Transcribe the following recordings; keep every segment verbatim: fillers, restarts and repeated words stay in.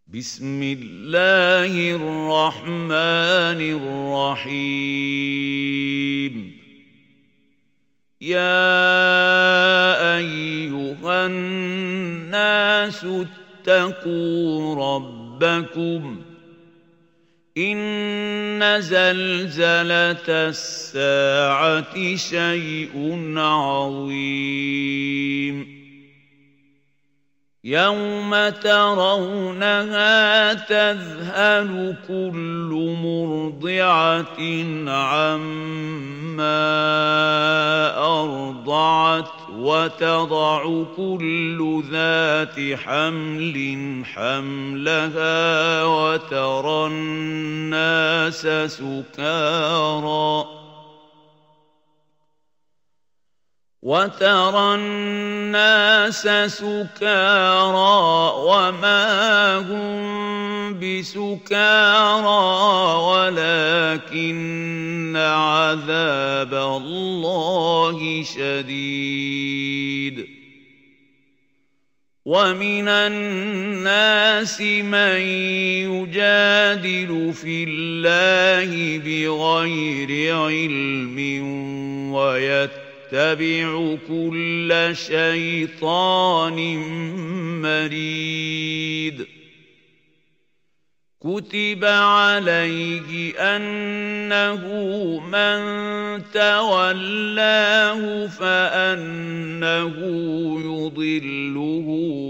بسم الله الرحمن الرحيم يا أيها الناس اتقوا ربكم إن زلزلة الساعة شيء عظيم يوم ترونها تذهل كل مرضعة عما أرضعت وتضع كل ذات حمل حملها وترى الناس سكارى وترى الناس سكارى وما هم بسكارى ولكن عذاب الله شديد ومن الناس من يجادل في الله بغير علم ويتبع اتبع كل شيطان مريد كتب عليه أنه من تولاه فأنه يضله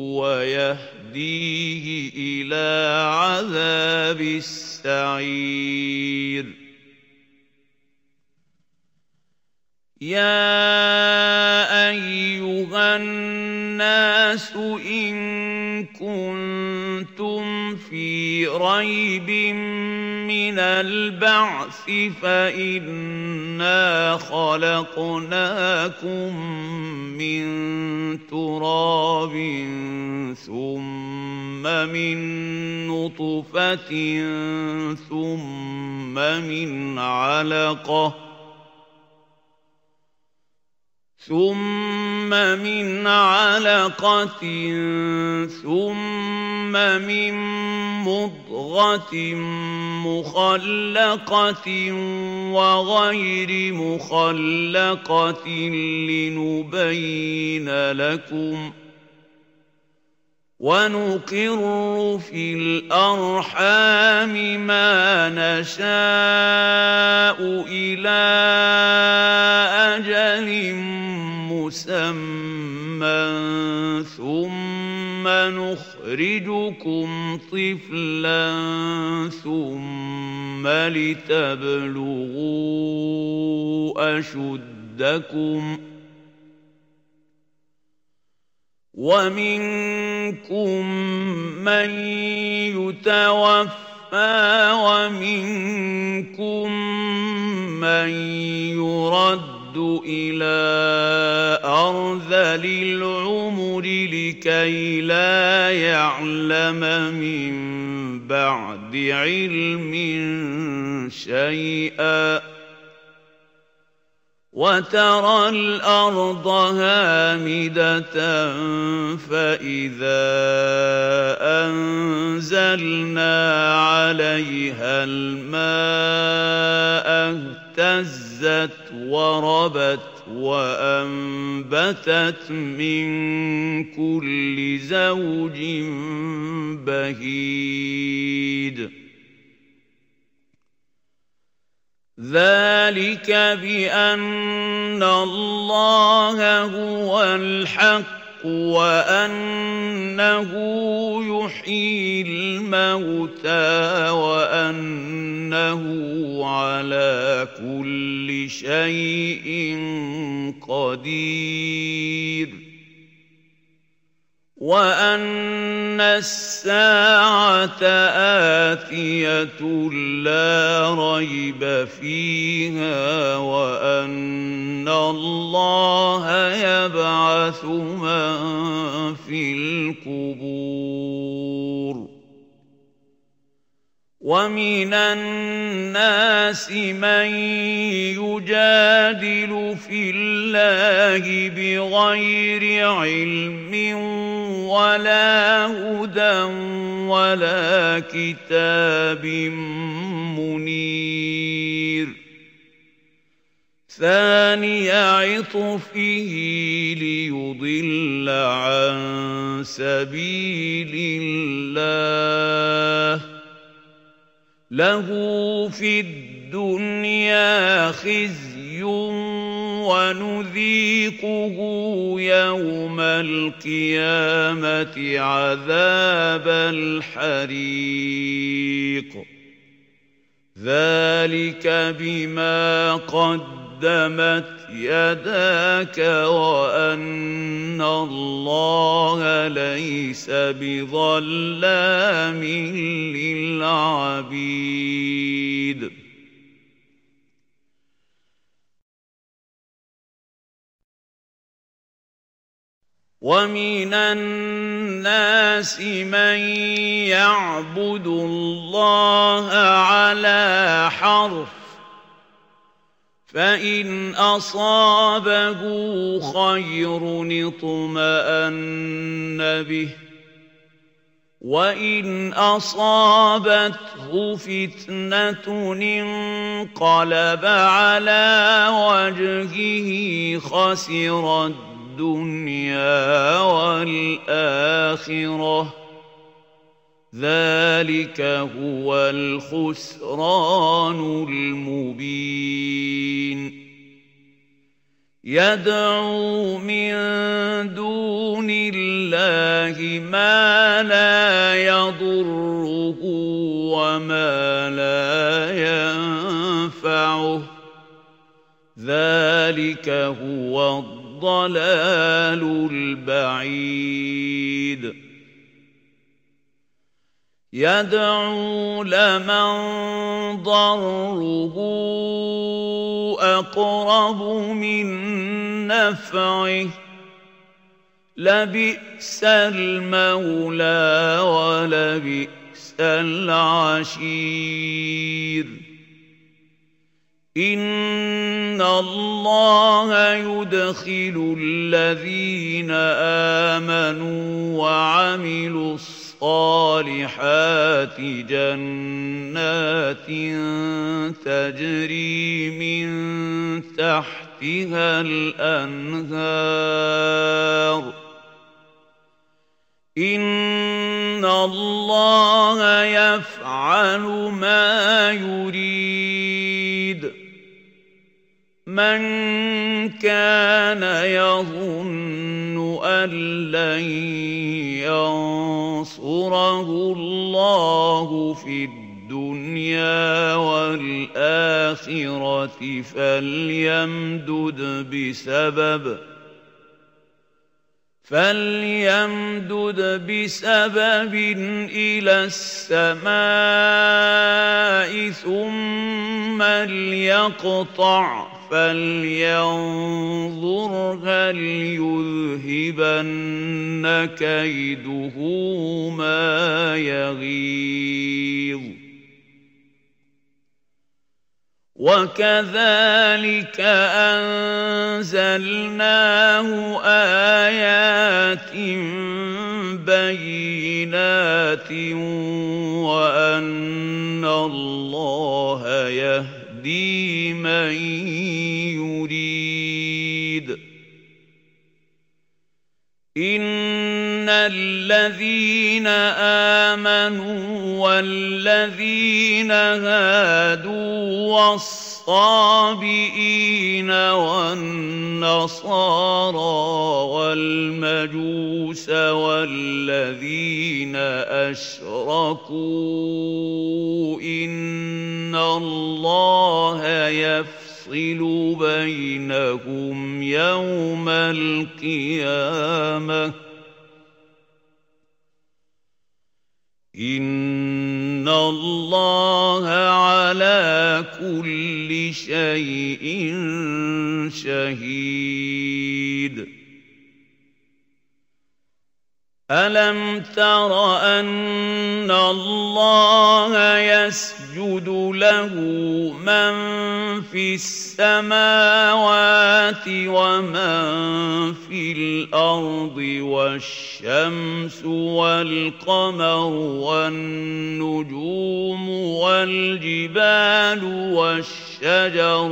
ويهديه إلى عذاب السعير يا أيها الناس إن كنتم في ريب من البعث فإنا خلقناكم من تراب ثم من نطفة ثم من علقة ثم من علقة ثم من مضغة مخلقة وغير مخلقة لنبين لكم ونقر في الأرحام ما نشاء إلى أجل مسمى ثم نخرجكم طفلا ثم لتبلغوا أشدكم ومنكم من يتوفى ومنكم من يرد إلى أرذل العمر لكي لا يعلم من بعد علم شيئا وترى الأرض هامدة فإذا أنزلنا عليها الماء اهتزت وربت وأنبتت من كل زوج بهيج ذلك بأن الله هو الحق وأنه يحيي الموتى وأنه على كل شيء قدير وأن الساعة آتية لا ريب فيها وأن الله يبعث من في القبور ومن الناس من يجادل في الله بغير علم ولا هدى ولا كتاب منير ثاني عطفه ليضل عن سبيل الله له في الدنيا خزي ونذيقه يوم القيامة عذاب الحريق ذلك بما قدمت يداك وأن الله ليس بظلام للعبيد ومن الناس من يعبد الله على حرف فإن أصابه خير اطمأن به وإن أصابته فتنة انقلب على وجهه خسر الدنيا والآخرة ذلك هو الخسران المبين يدعو من دون الله ما لا يضره وما لا ينفعه ذلك هو الضلال البعيد يدعو لمن ضره أقرب من نفعه لبئس المولى ولبئس العشير إن الله يدخل الذين آمنوا وعملوا الصالحات جنات تجري من تحتها الأنهار إن الله يفعل ما يريد من كان يظن أن لن ينصره الله في الدنيا والآخرة فليمدد بسبب فليمدد بسبب إلى السماء ثم ليقطع فلينظر هل يذهبن كيده ما يغيظ وكذلك أنزلناه آيات بينات وأن الله يهدي من يريد إن الذين آمنوا والذين هادوا والصابئين والنصارى والمجوس والذين أشركوا إن الله يفصل بينهم يوم القيامة إن الله على كل شيء شهيد ألم تر أن الله يسجد له من في السماوات ومن في الأرض والشمس والقمر والنجوم والجبال والشجر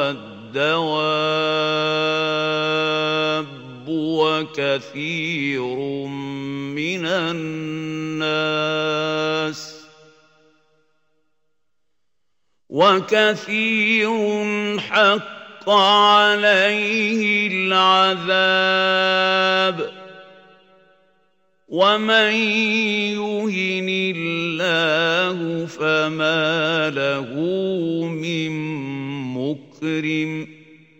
والدواب وكثير من الناس وكثير حق عليه العذاب ومن يهن الله فما له من مكرم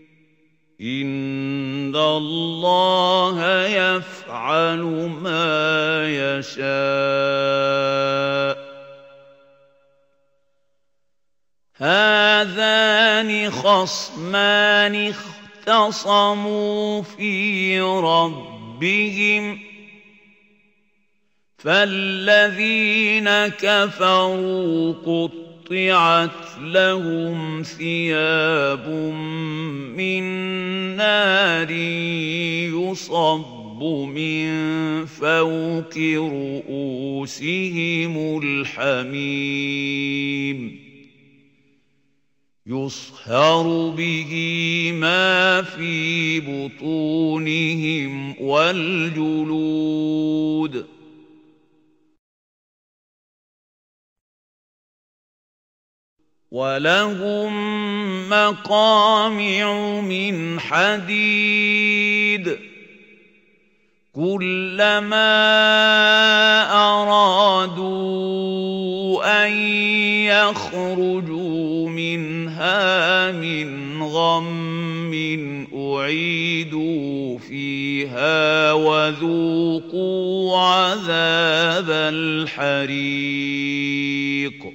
إن الله يفعل ما يشاء هذان خصمان اختصموا في ربهم فالذين كفروا قطعت لهم ثياب من نار يصب من فوق رؤوسهم الحميم يصهر به ما في بطونهم والجلود ولهم مقامع من حديد كلما أرادوا أن يخرجوا منها من غم أعيدوا فيها وذوقوا عذاب الحريق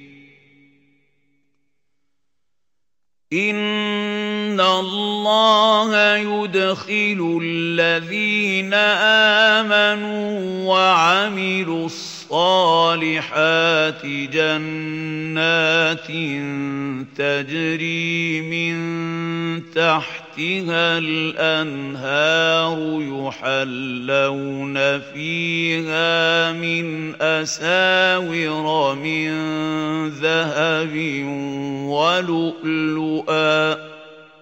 إن الله يدخل الذين آمنوا وعملوا الصالحات جنات تجري من تحتها الأنهار يحلون فيها من أساور من ذهب ولؤلؤا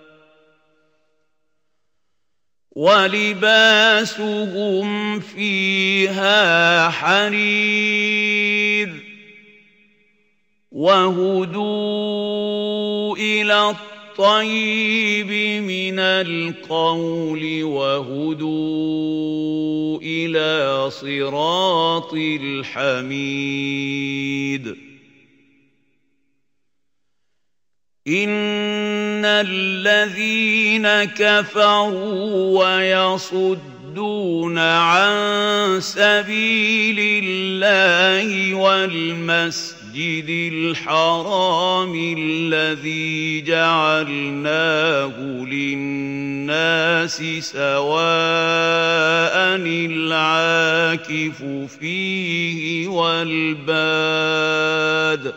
ولباسهم فيها حرير وهدوا إلى الطيب من القول وهدوا إلى صراط الحميد إن الذين كفروا ويصدون عن سبيل الله والمسجد الحرام الذي جعلناه للناس سواء العاكف فيه والباد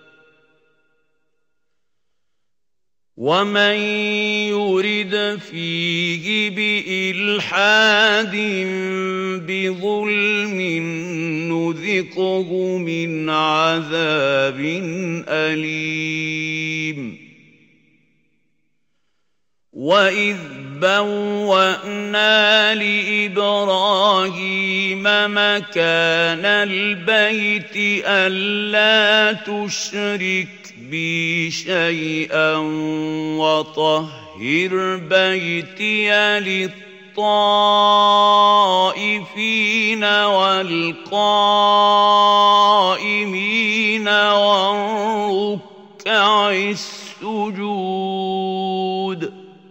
ومن يرد فيه بإلحاد بظلم نذقه من عذاب أليم وإذ بوأنا لإبراهيم مكان البيت ألا تشرك بي شيئا وطهر بيتي للطائفين والقائمين والركع السجود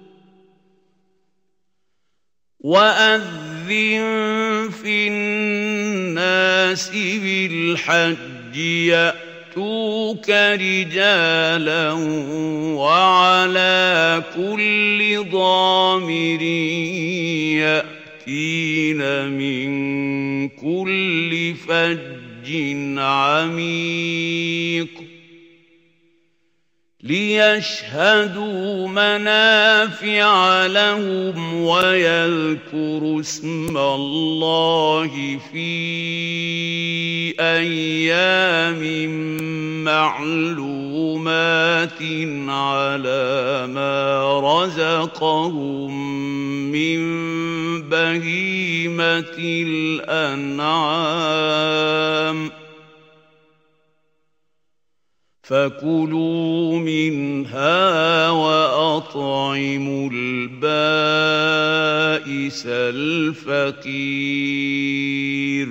وأذن في الناس بالحج يأتوك رجالا وعلى كل ضامر يأتين من كل فج عميق ليشهدوا منافع لهم ويذكروا اسم الله في أيام معلومات على ما رزقهم من بهيمة الأنعام فكلوا منها وأطعموا البائس الفقير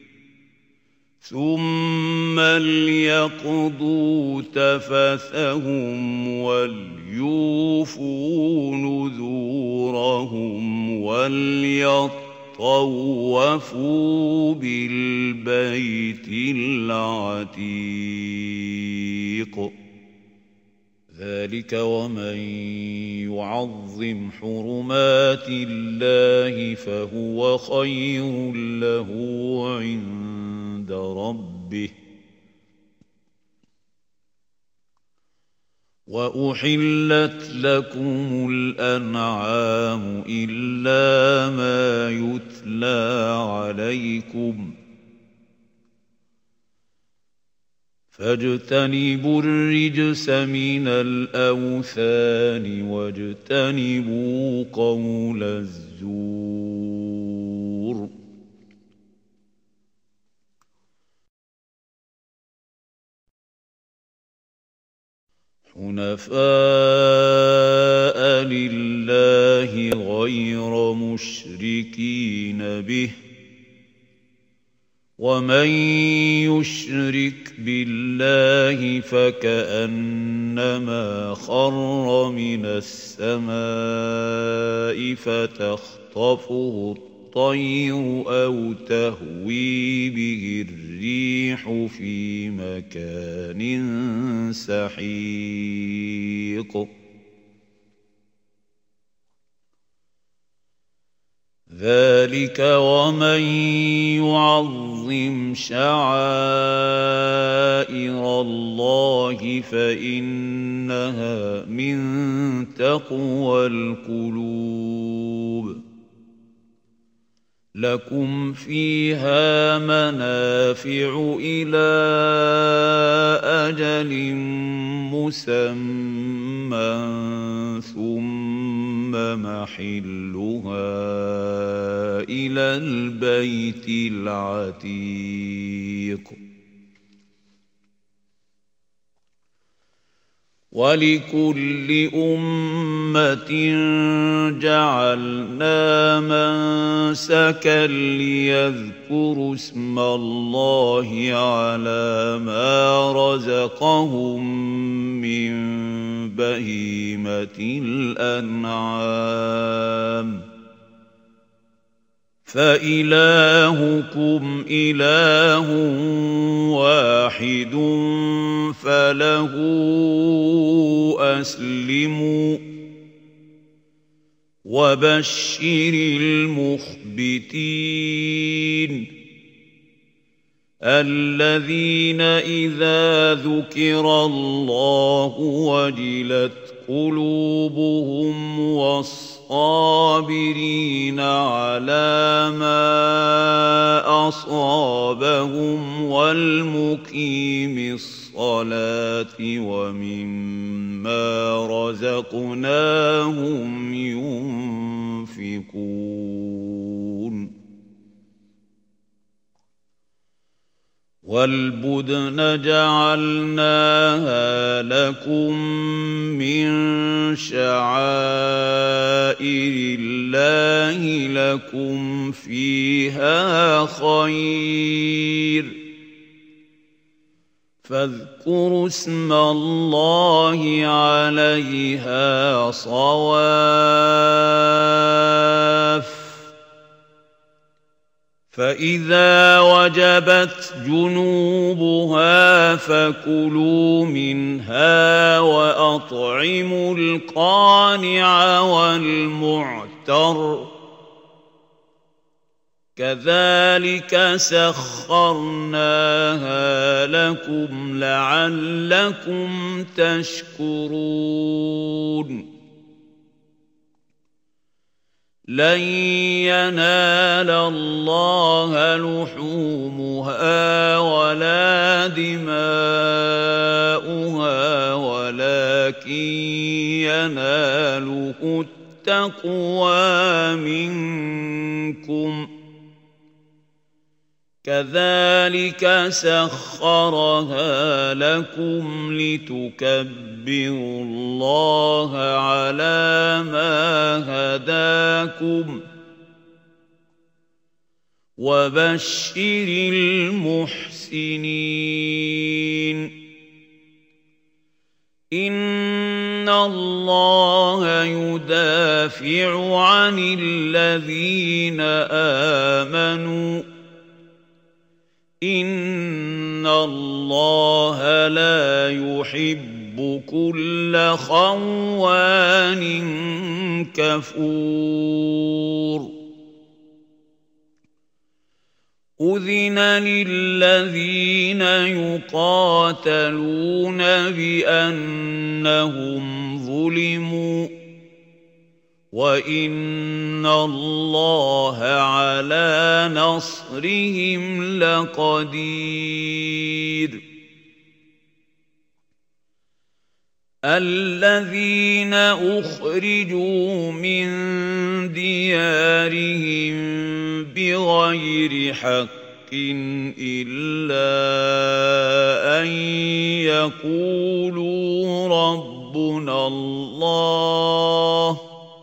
ثم ليقضوا تفثهم وليوفوا نذورهم وليطوفوا بالبيت العتيق ذلك ومن يعظم حرمات الله فهو خير له عند ربه وأحلت لكم الأنعام إلا ما يتلى عليكم فاجتنبوا الرجس من الأوثان واجتنبوا قول الزور حنفاء لله غير مشركين به ومن يشرك بالله فكأنما خر من السماء فتخطفه الطير أو تهوي به الريح في مكان سحيق ذلك ومن يعظم شعائر الله فإنها من تقوى القلوب لكم فيها منافع إلى أجل مسمى ثم محلها إلى البيت العتيق ولكل أمة جعلنا منسكا ليذكروا اسم الله على ما رزقهم من بهيمة الأنعام فإلهكم إله واحد فله أسلموا وبشر المخبتين الذين إذا ذكر الله وجلت قلوبهم والصابرين على ما أصابهم والمقيم الصلاة ومما رزقناهم ينفقون والبدن جعلناها لكم من شعائر الله لكم فيها خير فاذكروا اسم الله عليها صواف فإذا وجبت جنوبها فكلوا منها وأطعموا القانع والمعتر كذلك سخرناها لكم لعلكم تشكرون لن ينال الله لحومها ولا دماؤها ولكن يناله التقوى منكم كذلك سخرها لكم لتكبروا الله على ما هداكم وبشر المحسنين إن الله يدافع عن الذين آمنوا إن الله لا يحب كل خوان كفور أذن للذين يقاتلون بأنهم ظلموا وإن الله على نصرهم لقدير الذين أخرجوا من ديارهم بغير حق إلا أن يقولوا ربنا الله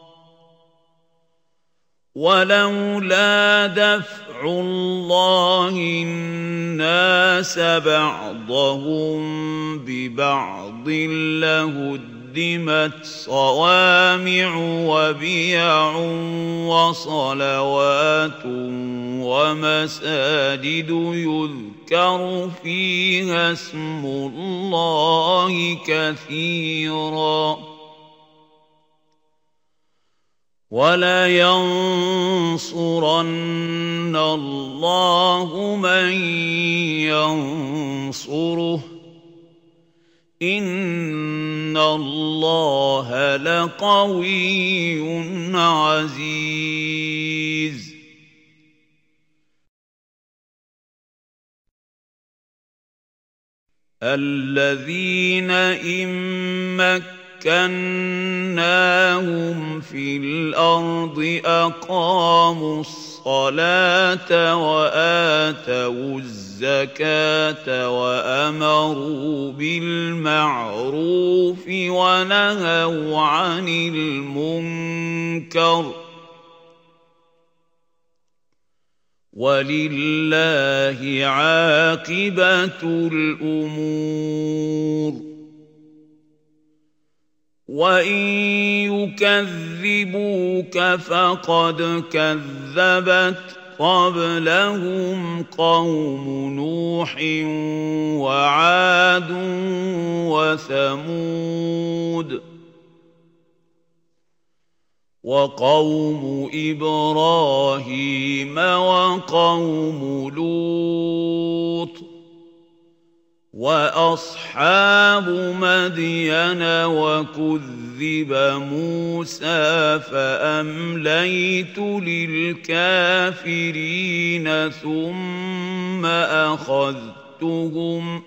ولولا دفع الله الناس بعضهم ببعض لهدمت صوامع وبيع وصلوات ومساجد يذكر فيها اسم الله كثيرا وَلَيَنصُرَنَّ اللَّهُ مَن يَنصُرُهُ إِنَّ اللَّهَ لَقَوِيٌّ عَزِيزٌ الَّذِينَ إِن مكناهم في الأرض أقاموا الصلاة وآتوا الزكاة وأمروا بالمعروف ونهوا عن المنكر ولله عاقبة الأمور وَإِن يُكَذِّبُوكَ فَقَدْ كَذَّبَتْ قَبْلَهُمْ قَوْمُ نُوحٍ وَعَادٌ وَثَمُودُ وَقَوْمُ إِبْرَاهِيمَ وَقَوْمُ لُوطٍ وَأَصْحَابُ مَدْيَنَ وَكُذِّبَ مُوسَى فَأَمْلَيْتُ لِلْكَافِرِينَ ثُمَّ أَخَذْتُهُمْ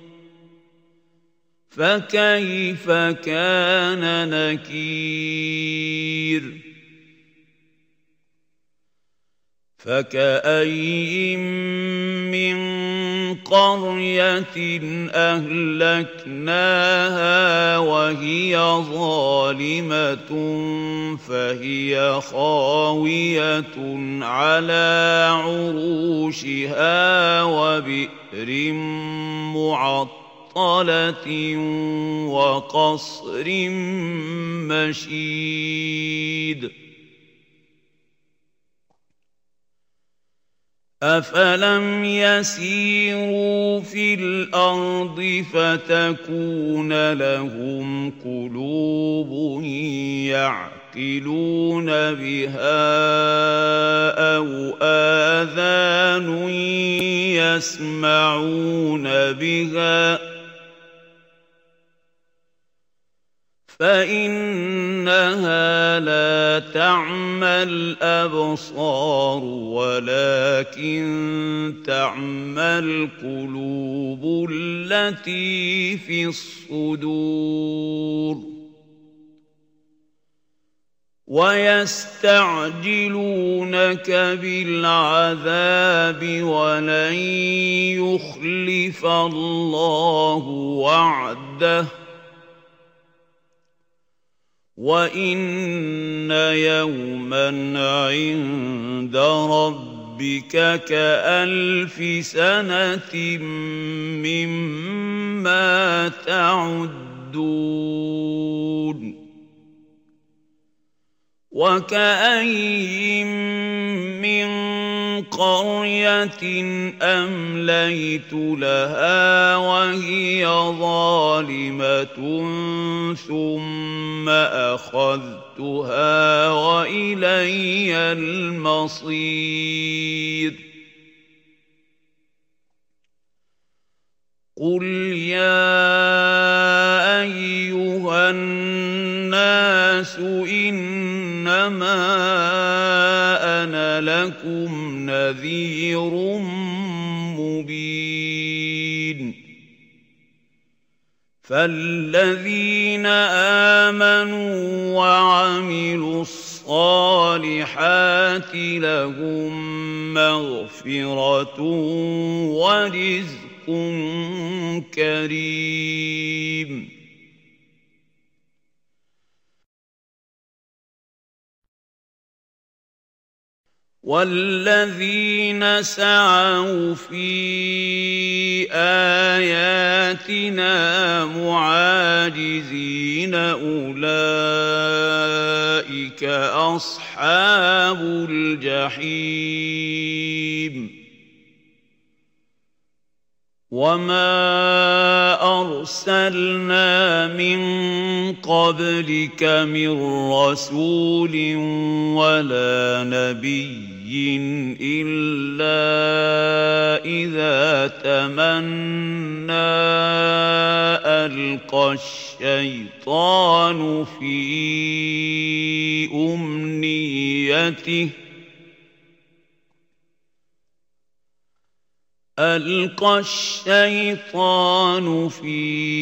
فَكَيْفَ كَانَ نَكِيرِ فَكَأَيِّن مِّن قَرْيَةٍ أَهْلَكْنَاهَا وَهِيَ ظَالِمَةٌ فَهِيَ خَاوِيَةٌ عَلَى عُرُوشِهَا وَبِئْرٍ مُّعَطَّلَةٍ وَقَصْرٍ مَّشِيدٍ أَفَلَمْ يَسِيرُوا فِي الْأَرْضِ فَتَكُونَ لَهُمْ قُلُوبٌ يَعْقِلُونَ يعقلون بها أو آذان يسمعون بها فإنها لا تعمى الأبصار ولكن تعمى القلوب التي في الصدور ويستعجلونك بالعذاب ولن يخلف الله وعده وإن يوما عند ربك كألف سنة مما تعدون وكأين من قرية أمليت لها وهي ظالمة ثم أخذتها وإلي المصير قل يا أيها الناس إنما أنا لكم نذير مبين فالذين آمنوا وعملوا الصالحات لهم مغفرة ورزق كريم والذين سعوا في آياتنا معاجزين أولئك أصحاب الجحيم وما أرسلنا من قبلك من رسول ولا نبي إلا إذا تمنى ألقى الشيطان في أمنيته ألقى الشيطان في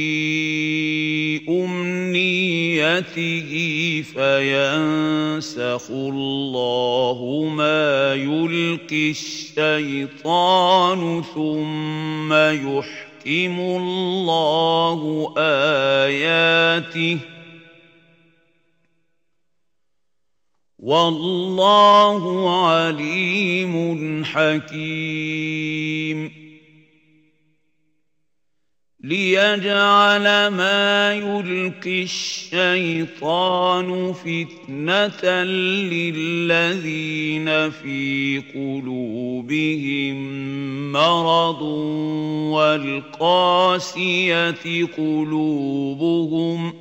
أمنيته فينسخ الله ما يلقي الشيطان ثم يحكم الله آياته والله عليم حكيم ليجعل ما يلقي الشيطان فتنة للذين في قلوبهم مرض والقاسية قلوبهم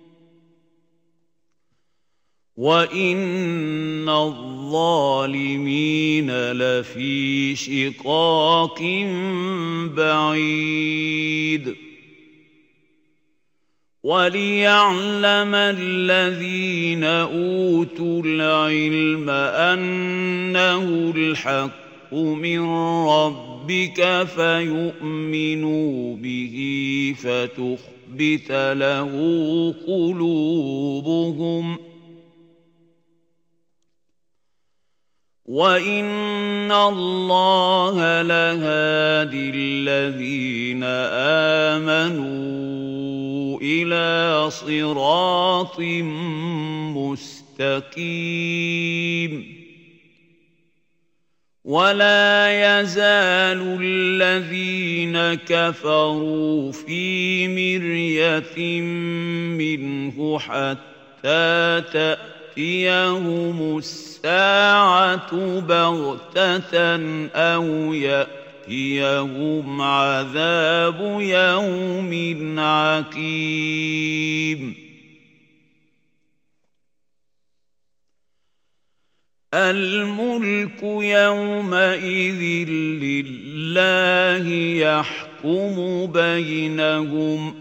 وإن الظالمين لفي شقاق بعيد وليعلم الذين أوتوا العلم أنه الحق من ربك فيؤمنوا به فتخبت له قلوبهم وَإِنَّ اللَّهَ لَهَادِي الَّذِينَ آمَنُوا إِلَى صِرَاطٍ مُسْتَقِيمٍ وَلَا يَزَالُ الَّذِينَ كَفَرُوا فِي مِرْيَةٍ مِّنْهُ حَتَّى تَأْتِيَهُمُ السَّاعَةُ بَغْتَةً أَوْ يَأْتِيَهُمْ عَذَابُ يَوْمٍ عَقِيمٍ. الملك يومئذ لله يحكم بينهم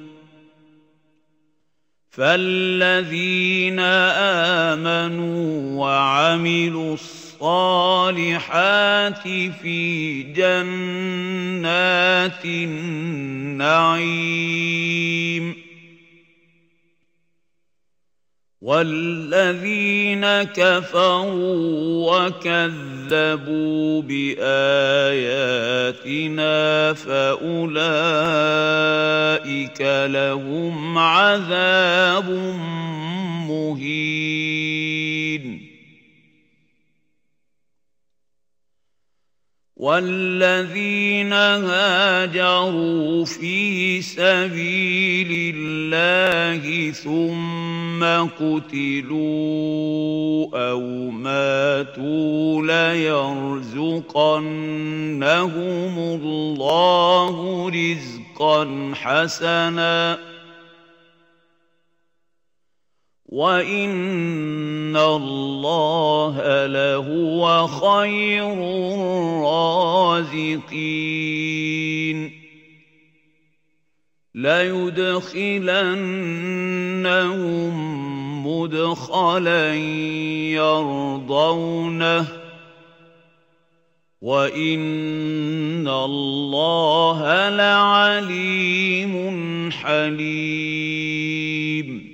فالذين آمنوا وعملوا الصالحات في جنات النعيم والذين كفروا وكذبوا بآياتنا فأولئك لهم عذاب مهين والذين هاجروا في سبيل الله ثم قتلوا أو ماتوا ليرزقنهم الله رزقا حسنا وَإِنَّ اللَّهَ لَهُوَ خَيْرُ الرَّازِقِينَ لَيُدْخِلَنَّهُم مُّدْخَلًا يَرْضَوْنَهُ وَإِنَّ اللَّهَ لَعَلِيمٌ حَلِيمٌ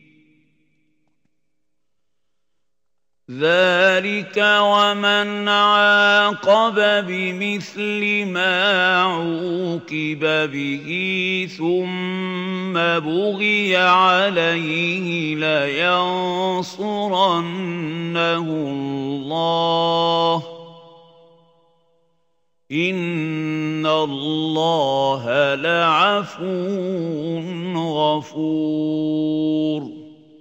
ذَلِكَ وَمَنْ عَاقَبَ بِمِثْلِ مَا عُوقِبَ بِهِ ثُمَّ بُغِيَ عَلَيْهِ لَيَنصُرَنَّهُ اللَّهُ إِنَّ اللَّهَ لَعَفُوٌّ غَفُورٌ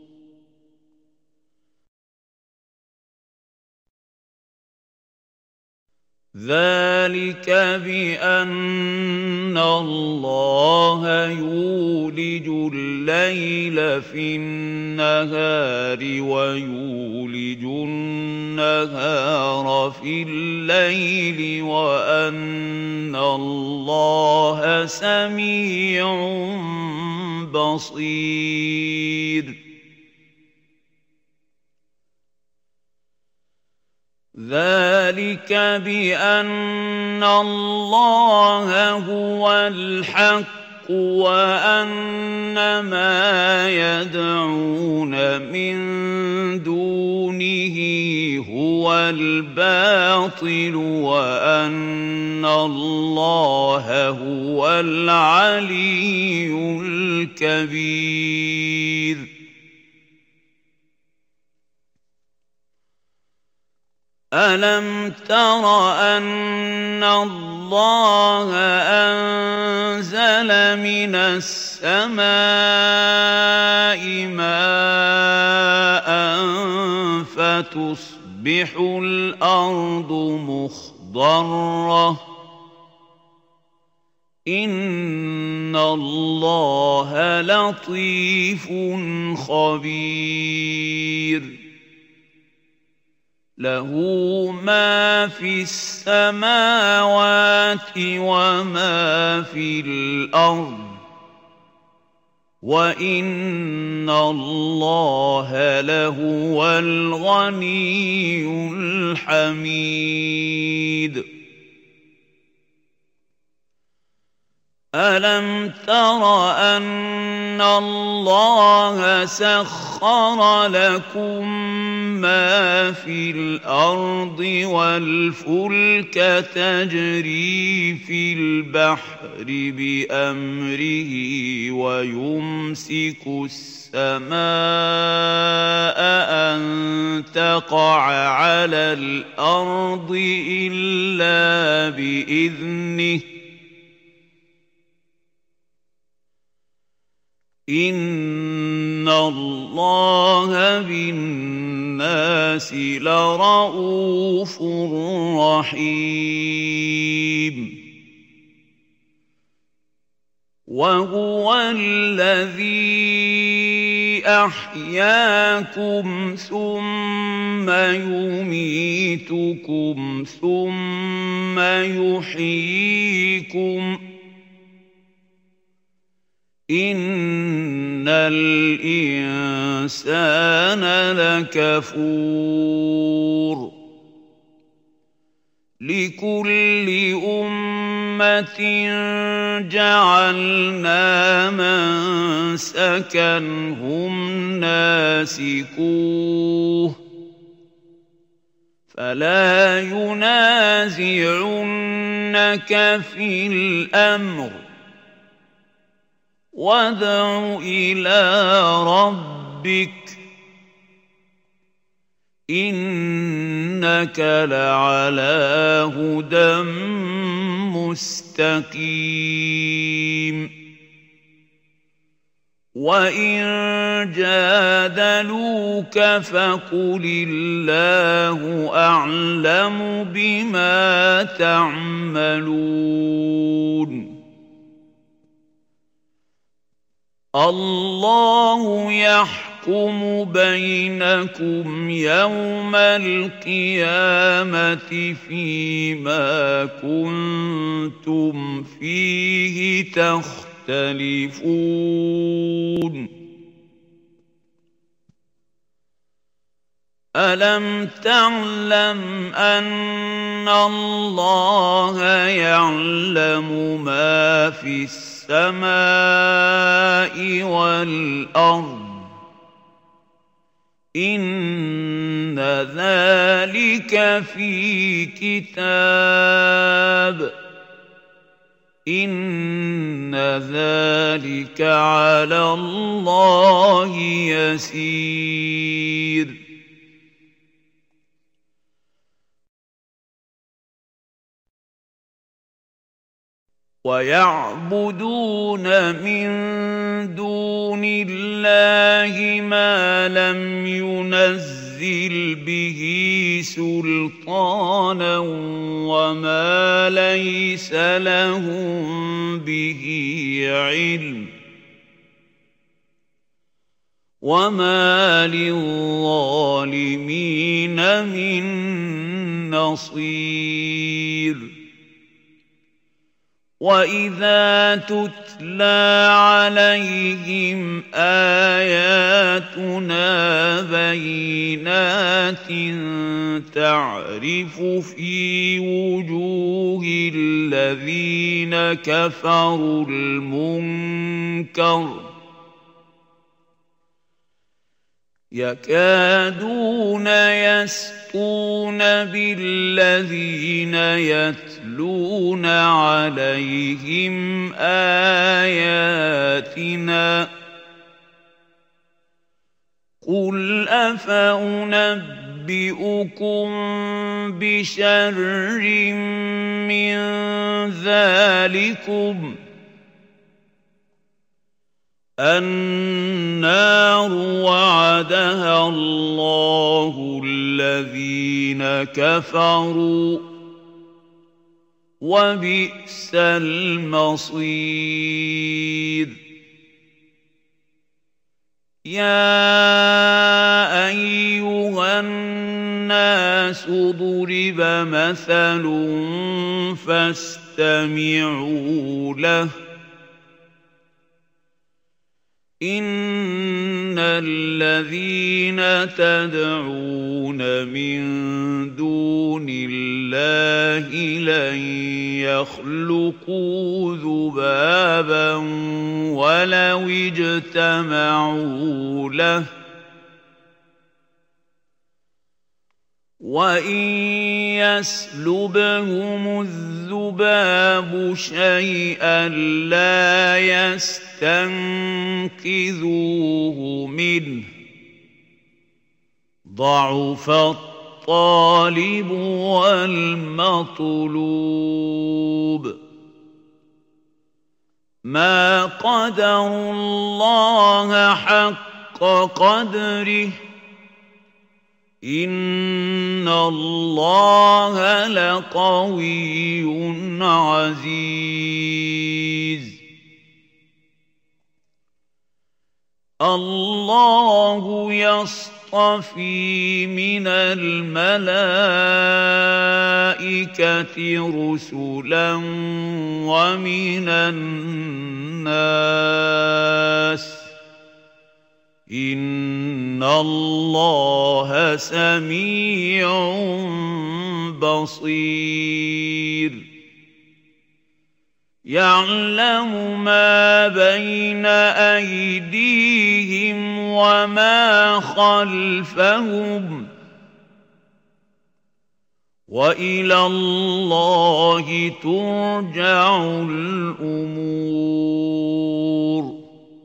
ذَلِكَ بِأَنَّ اللَّهَ يُولِجُ اللَّيْلَ فِي النَّهَارِ وَيُولِجُ النَّهَارَ فِي اللَّيْلِ وَأَنَّ اللَّهَ سَمِيعٌ بَصِيرٌ ذَلِكَ بِأَنَّ اللَّهَ هُوَ الْحَقُّ وَأَنَّ مَا يَدْعُونَ مِن دُونِهِ هُوَ الْبَاطِلُ وَأَنَّ اللَّهَ هُوَ الْعَلِيُّ الْكَبِيرُ أَلَمْ تَرَ أَنَّ اللَّهَ أَنزَلَ مِنَ السَّمَاءِ مَاءً فَتُصْبِحُ الْأَرْضُ مُخْضَرَّةً إِنَّ اللَّهَ لَطِيفٌ خَبِيرٌ لَهُ مَا فِي السَّمَاوَاتِ وَمَا فِي الْأَرْضِ وَإِنَّ اللَّهَ لَهُوَ الْغَنِيُّ الْحَمِيدُ أَلَمْ تَرَ أَنَّ اللَّهَ سَخَّرَ لَكُم مَّا فِي الْأَرْضِ وَالْفُلْكَ تَجْرِي فِي الْبَحْرِ بِأَمْرِهِ وَيُمْسِكُ السَّمَاءَ أَن تَقَعَ عَلَى الْأَرْضِ إِلَّا بِإِذْنِهِ إِنَّ اللَّهَ بِالنَّاسِ لَرَءُوفٌ رَحِيمٌ وَهُوَ الَّذِي أحياكم ثم يميتكم ثم يحييكم إن الإنسان لكفور لكل أمة جعلنا منسكا هم ناسكوه فلا ينازعنك في الأمر وادع إلى ربك إنك لعلى هدى مستقيم وإن جادلوك فقل الله أعلم بما تعملون الله يحكم بينكم يوم القيامة فيما كنتم فيه تختلفون ألم تعلم أن الله يعلم ما في السماء والأرض إن ذلك في كتاب إن ذلك على الله يسير ويعبدون من دون الله ما لم ينزل به سلطانا وما ليس لهم به علم وما للظالمين من نصير وإذا تتلى عليهم آياتنا بينات تعرف في وجوه الذين كفروا المنكر يكادون يسطون بالذين يتلون عليهم آياتنا قل أفأنبئكم بشر من ذلكم النار وعدها الله الذين كفروا وبئس المصير يا أيها الناس ضرب مثل فاستمعوا له إن الذين تدعون من دون الله لن يخلقوا ذبابا ولو اجتمعوا له وإن يسلبهم الذباب شيئا لا يستنقذوه منه ضعف الطالب والمطلوب ما قدروا الله حق قدره إن الله لقوي عزيز الله يصطفي من الملائكة رسلا ومن الناس إن الله سميع بصير يعلم ما بين أيديهم وما خلفهم وإلى الله ترجع الأمور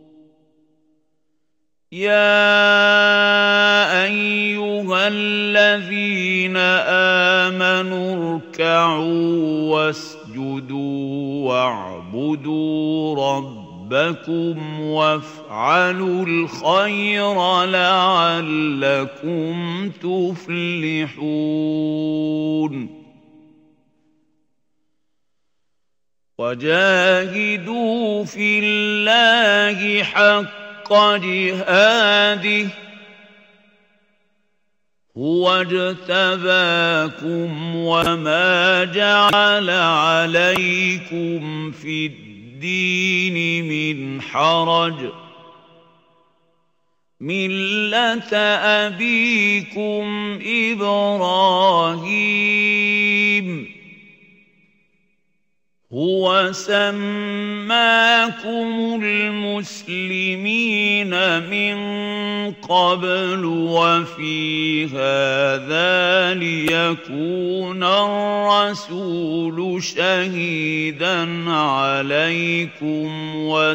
يا أيها الذين آمنوا اركعوا واسجدوا واعبدوا ربكم وافعلوا الخير لعلكم تفلحون وجاهدوا في الله حق جهاده هو اجتباكم وما جعل عليكم في الدين من حرج ملة أبيكم إبراهيم هو سماكم المسلمين من قبل وفي هذا ليكون الرسول شهيدا عليكم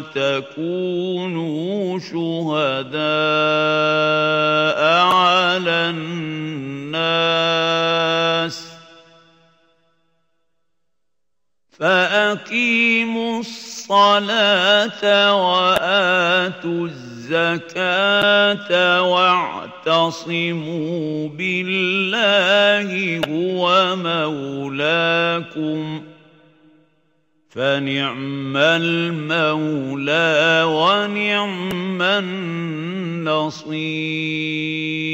وتكونوا شهداء على الناس فأقيموا الصلاة وآتوا الزكاة واعتصموا بالله هو مولاكم فنعم المولى ونعم النصير